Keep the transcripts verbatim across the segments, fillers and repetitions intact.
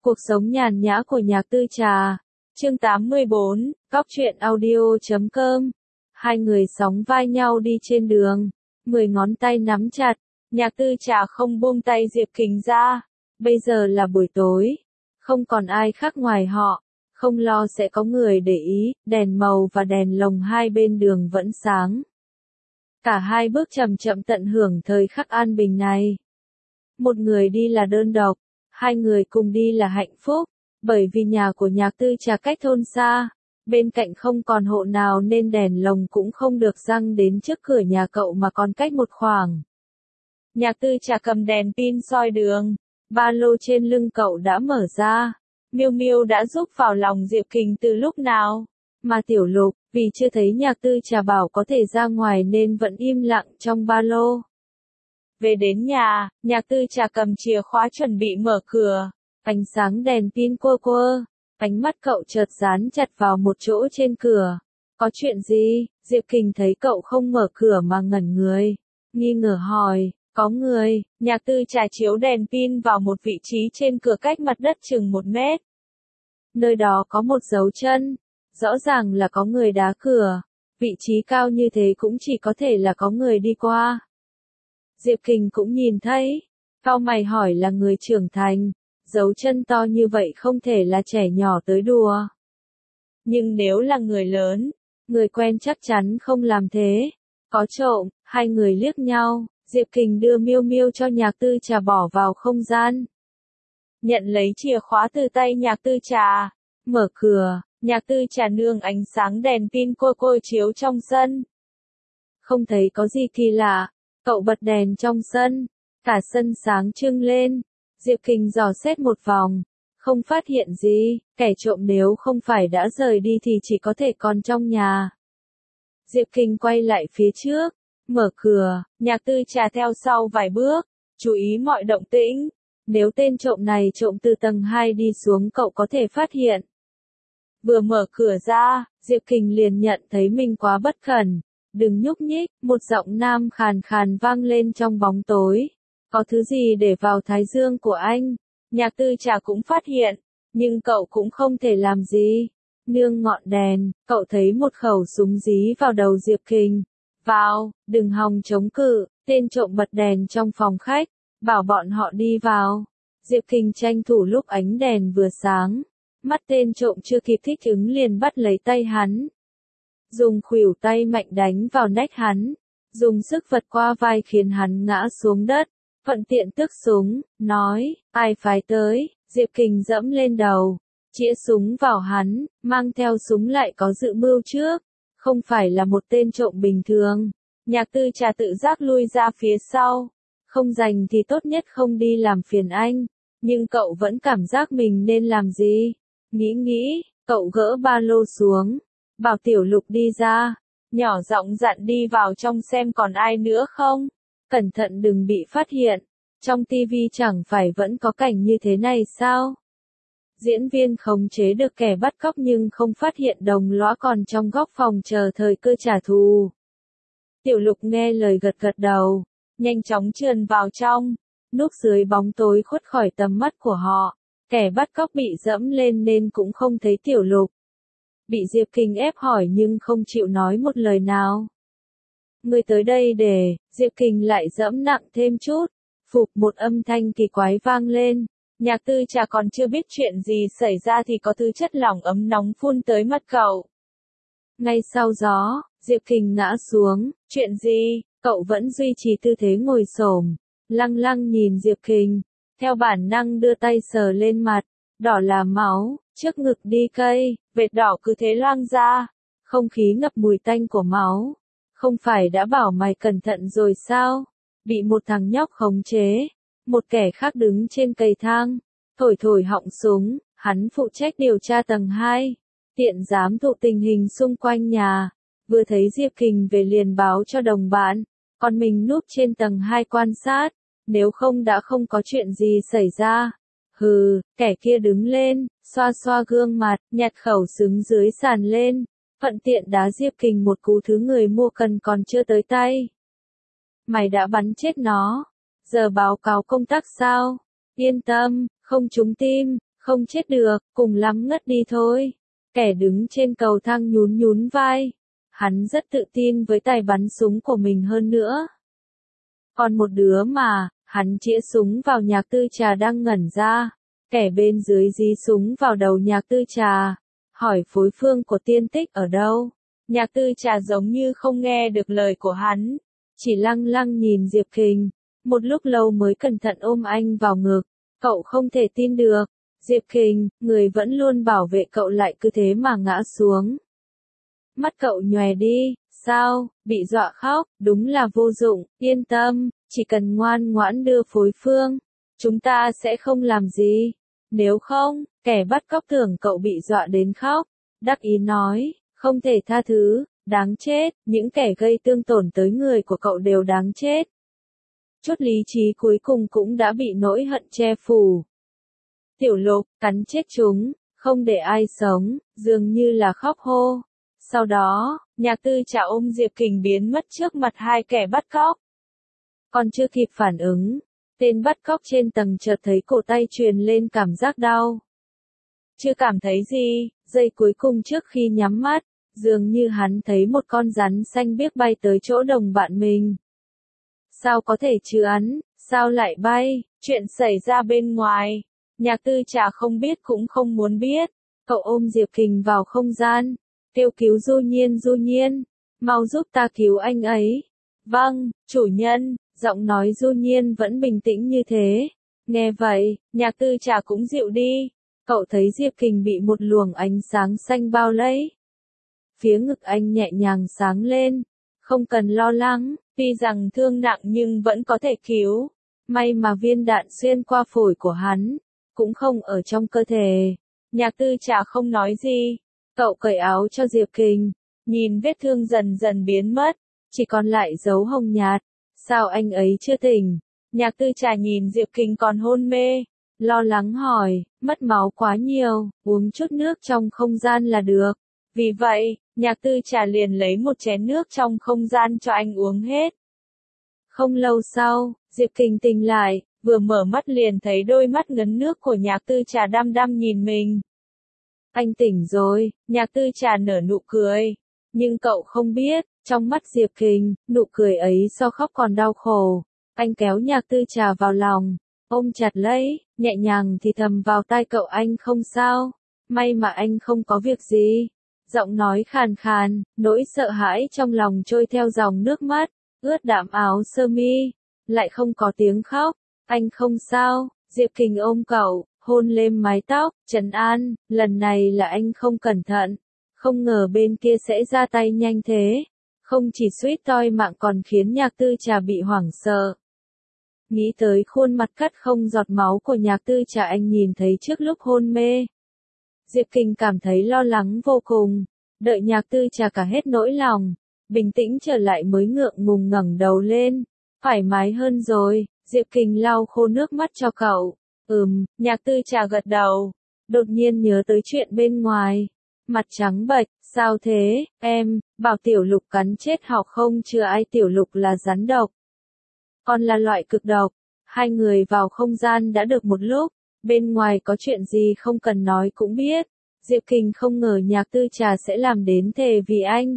Cuộc sống nhàn nhã của Nhạc Tư Trà. Chương tám mươi bốn, Góc truyện audio chấm com. Hai người sóng vai nhau đi trên đường, mười ngón tay nắm chặt, Nhạc Tư Trà không buông tay Diệp Kình ra. Bây giờ là buổi tối, không còn ai khác ngoài họ, không lo sẽ có người để ý, đèn màu và đèn lồng hai bên đường vẫn sáng. Cả hai bước chậm chậm tận hưởng thời khắc an bình này. Một người đi là đơn độc, hai người cùng đi là hạnh phúc, bởi vì nhà của Nhạc Tư Trà cách thôn xa, bên cạnh không còn hộ nào nên đèn lồng cũng không được răng đến trước cửa nhà cậu mà còn cách một khoảng. Nhạc Tư Trà cầm đèn pin soi đường, ba lô trên lưng cậu đã mở ra. Miêu Miêu đã giúp vào lòng Diệp Kình từ lúc nào, mà Tiểu Lục, vì chưa thấy Nhạc Tư Trà bảo có thể ra ngoài nên vẫn im lặng trong ba lô. Về đến nhà, Nhạc Tư Trà cầm chìa khóa chuẩn bị mở cửa, ánh sáng đèn pin quơ quơ, ánh mắt cậu chợt dán chặt vào một chỗ trên cửa. Có chuyện gì? Diệp Kình thấy cậu không mở cửa mà ngẩn người, nghi ngờ hỏi. Có người. Nhạc Tư Trà chiếu đèn pin vào một vị trí trên cửa cách mặt đất chừng một mét. Nơi đó có một dấu chân, rõ ràng là có người đá cửa, vị trí cao như thế cũng chỉ có thể là có người đi qua. Diệp Kình cũng nhìn thấy, cau mày hỏi là người trưởng thành, dấu chân to như vậy không thể là trẻ nhỏ tới đùa. Nhưng nếu là người lớn, người quen chắc chắn không làm thế. Có trộm, hai người liếc nhau. Diệp Kình đưa Miêu Miêu cho Nhạc Tư Trà bỏ vào không gian. Nhận lấy chìa khóa từ tay Nhạc Tư Trà, mở cửa, Nhạc Tư Trà nương ánh sáng đèn pin cô cô chiếu trong sân. Không thấy có gì kỳ lạ, cậu bật đèn trong sân, cả sân sáng trưng lên. Diệp Kình dò xét một vòng, không phát hiện gì, kẻ trộm nếu không phải đã rời đi thì chỉ có thể còn trong nhà. Diệp Kình quay lại phía trước. Mở cửa, Nhạc Tư Trà theo sau vài bước, chú ý mọi động tĩnh. Nếu tên trộm này trộm từ tầng hai đi xuống cậu có thể phát hiện. Vừa mở cửa ra, Diệp Kình liền nhận thấy mình quá bất cẩn. Đừng nhúc nhích, một giọng nam khàn khàn vang lên trong bóng tối. Có thứ gì để vào thái dương của anh? Nhạc Tư Trà cũng phát hiện, nhưng cậu cũng không thể làm gì. Nương ngọn đèn, cậu thấy một khẩu súng dí vào đầu Diệp Kình. Vào, đừng hòng chống cự, tên trộm bật đèn trong phòng khách, bảo bọn họ đi vào. Diệp Kình tranh thủ lúc ánh đèn vừa sáng, mắt tên trộm chưa kịp thích ứng liền bắt lấy tay hắn. Dùng khuỷu tay mạnh đánh vào nách hắn, dùng sức vật qua vai khiến hắn ngã xuống đất, thuận tiện tước súng, nói, ai phái tới? Diệp Kình dẫm lên đầu, chĩa súng vào hắn, mang theo súng lại có dự mưu trước. Không phải là một tên trộm bình thường. Nhạc Tư Trà tự giác lui ra phía sau. Không rảnh thì tốt nhất không đi làm phiền anh. Nhưng cậu vẫn cảm giác mình nên làm gì? Nghĩ nghĩ, cậu gỡ ba lô xuống. Bảo Tiểu Lục đi ra. Nhỏ giọng dặn đi vào trong xem còn ai nữa không. Cẩn thận đừng bị phát hiện. Trong tivi chẳng phải vẫn có cảnh như thế này sao? Diễn viên khống chế được kẻ bắt cóc nhưng không phát hiện đồng lõa còn trong góc phòng chờ thời cơ trả thù. Tiểu Lục nghe lời gật gật đầu, nhanh chóng trườn vào trong, núp dưới bóng tối khuất khỏi tầm mắt của họ. Kẻ bắt cóc bị dẫm lên nên cũng không thấy Tiểu Lục. Bị Diệp Kình ép hỏi nhưng không chịu nói một lời nào. Người tới đây để, Diệp Kình lại dẫm nặng thêm chút, phục một âm thanh kỳ quái vang lên. Nhạc Tư Trà còn chưa biết chuyện gì xảy ra thì có thứ chất lỏng ấm nóng phun tới mắt cậu. Ngay sau đó, Diệp Kình ngã xuống, chuyện gì? Cậu vẫn duy trì tư thế ngồi xổm, lăng lăng nhìn Diệp Kình, theo bản năng đưa tay sờ lên mặt, đỏ là máu, trước ngực đi cây, vệt đỏ cứ thế loang ra, không khí ngập mùi tanh của máu. Không phải đã bảo mày cẩn thận rồi sao? Bị một thằng nhóc khống chế. Một kẻ khác đứng trên cây thang, thổi thổi họng súng, hắn phụ trách điều tra tầng hai, tiện giám thụ tình hình xung quanh nhà, vừa thấy Diệp Kình về liền báo cho đồng bạn, còn mình núp trên tầng hai quan sát, nếu không đã không có chuyện gì xảy ra. Hừ, kẻ kia đứng lên, xoa xoa gương mặt, nhặt khẩu súng dưới sàn lên, thuận tiện đá Diệp Kình một cú thứ người mua cần còn chưa tới tay. Mày đã bắn chết nó. Giờ báo cáo công tác sao? Yên tâm, không trúng tim, Không chết được, cùng lắm ngất đi thôi. Kẻ đứng trên cầu thang nhún nhún vai. Hắn rất tự tin với tài bắn súng của mình hơn nữa. Còn một đứa mà, hắn chĩa súng vào Nhạc Tư Trà đang ngẩn ra. Kẻ bên dưới dí súng vào đầu Nhạc Tư Trà. Hỏi phối phương của tiên tích ở đâu? Nhạc Tư Trà giống như không nghe được lời của hắn. Chỉ lăng lăng nhìn Diệp Kình. Một lúc lâu mới cẩn thận ôm anh vào ngực. Cậu không thể tin được. Diệp Kình, người vẫn luôn bảo vệ cậu lại cứ thế mà ngã xuống. Mắt cậu nhòe đi, sao, bị dọa khóc, đúng là vô dụng, yên tâm, chỉ cần ngoan ngoãn đưa phối phương, chúng ta sẽ không làm gì. Nếu không, kẻ bắt cóc tưởng cậu bị dọa đến khóc, đắc ý nói, không thể tha thứ, đáng chết, những kẻ gây thương tổn tới người của cậu đều đáng chết. Chút lý trí cuối cùng cũng đã bị nỗi hận che phủ. Tiểu Lục, cắn chết chúng, không để ai sống, dường như là khóc hô. Sau đó, Nhạc Tư Trà ôm Diệp Kình biến mất trước mặt hai kẻ bắt cóc. Còn chưa kịp phản ứng, tên bắt cóc trên tầng chợt thấy cổ tay truyền lên cảm giác đau. Chưa cảm thấy gì, giây cuối cùng trước khi nhắm mắt, dường như hắn thấy một con rắn xanh biếc bay tới chỗ đồng bạn mình. Sao có thể chứ hắn, sao lại bay, chuyện xảy ra bên ngoài. Nhạc Tư Trà không biết cũng không muốn biết. Cậu ôm Diệp Kình vào không gian, kêu cứu Du Nhiên Du Nhiên, mau giúp ta cứu anh ấy. Vâng, chủ nhân, giọng nói Du Nhiên vẫn bình tĩnh như thế. Nghe vậy, Nhạc Tư Trà cũng dịu đi. Cậu thấy Diệp Kình bị một luồng ánh sáng xanh bao lấy. Phía ngực anh nhẹ nhàng sáng lên. Không cần lo lắng, tuy rằng thương nặng nhưng vẫn có thể cứu. May mà viên đạn xuyên qua phổi của hắn, cũng không ở trong cơ thể. Nhạc Tư Trà không nói gì. Cậu cởi áo cho Diệp Kình, nhìn vết thương dần dần biến mất, chỉ còn lại dấu hồng nhạt. Sao anh ấy chưa tỉnh? Nhạc Tư Trà nhìn Diệp Kình còn hôn mê, lo lắng hỏi, mất máu quá nhiều, uống chút nước trong không gian là được. Vì vậy, Nhạc Tư Trà liền lấy một chén nước trong không gian cho anh uống hết. Không lâu sau, Diệp Kình tỉnh lại, vừa mở mắt liền thấy đôi mắt ngấn nước của Nhạc Tư Trà đăm đăm nhìn mình. Anh tỉnh rồi, Nhạc Tư Trà nở nụ cười. Nhưng cậu không biết, trong mắt Diệp Kình, nụ cười ấy so khóc còn đau khổ. Anh kéo Nhạc Tư Trà vào lòng, ôm chặt lấy, nhẹ nhàng thì thầm vào tai cậu anh không sao. May mà anh không có việc gì. Giọng nói khàn khàn, nỗi sợ hãi trong lòng trôi theo dòng nước mắt, ướt đẫm áo sơ mi, lại không có tiếng khóc. Anh không sao, Diệp Kình ôm cậu, hôn lên mái tóc, trấn an, lần này là anh không cẩn thận, không ngờ bên kia sẽ ra tay nhanh thế. Không chỉ suýt toi mạng còn khiến Nhạc Tư Trà bị hoảng sợ. Nghĩ tới khuôn mặt cắt không giọt máu của Nhạc Tư Trà anh nhìn thấy trước lúc hôn mê. Diệp Kình cảm thấy lo lắng vô cùng, đợi Nhạc Tư Trà cả hết nỗi lòng, bình tĩnh trở lại mới ngượng ngùng ngẩng đầu lên, thoải mái hơn rồi. Diệp Kình lau khô nước mắt cho cậu. Ừm, Nhạc Tư Trà gật đầu, đột nhiên nhớ tới chuyện bên ngoài, mặt trắng bệch, sao thế, em, bảo Tiểu Lục cắn chết học không chưa ai Tiểu Lục là rắn độc. Còn là loại cực độc. Hai người vào không gian đã được một lúc, bên ngoài có chuyện gì không cần nói cũng biết. Diệp Kình không ngờ Nhạc Tư Trà sẽ làm đến thề vì anh.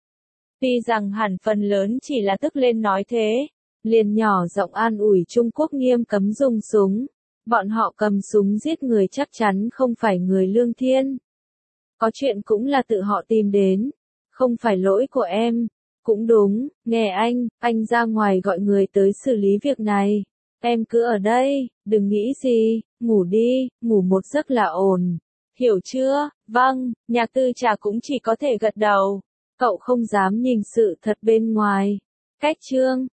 Tuy rằng hẳn phần lớn chỉ là tức lên nói thế, liền nhỏ giọng an ủi Trung Quốc nghiêm cấm dùng súng. Bọn họ cầm súng giết người chắc chắn không phải người lương thiên. Có chuyện cũng là tự họ tìm đến, không phải lỗi của em. Cũng đúng, nghe anh, anh ra ngoài gọi người tới xử lý việc này. Em cứ ở đây, đừng nghĩ gì, ngủ đi, ngủ một giấc là ổn. Hiểu chưa? Vâng, Nhạc Tư Trà cũng chỉ có thể gật đầu. Cậu không dám nhìn sự thật bên ngoài. Cách chương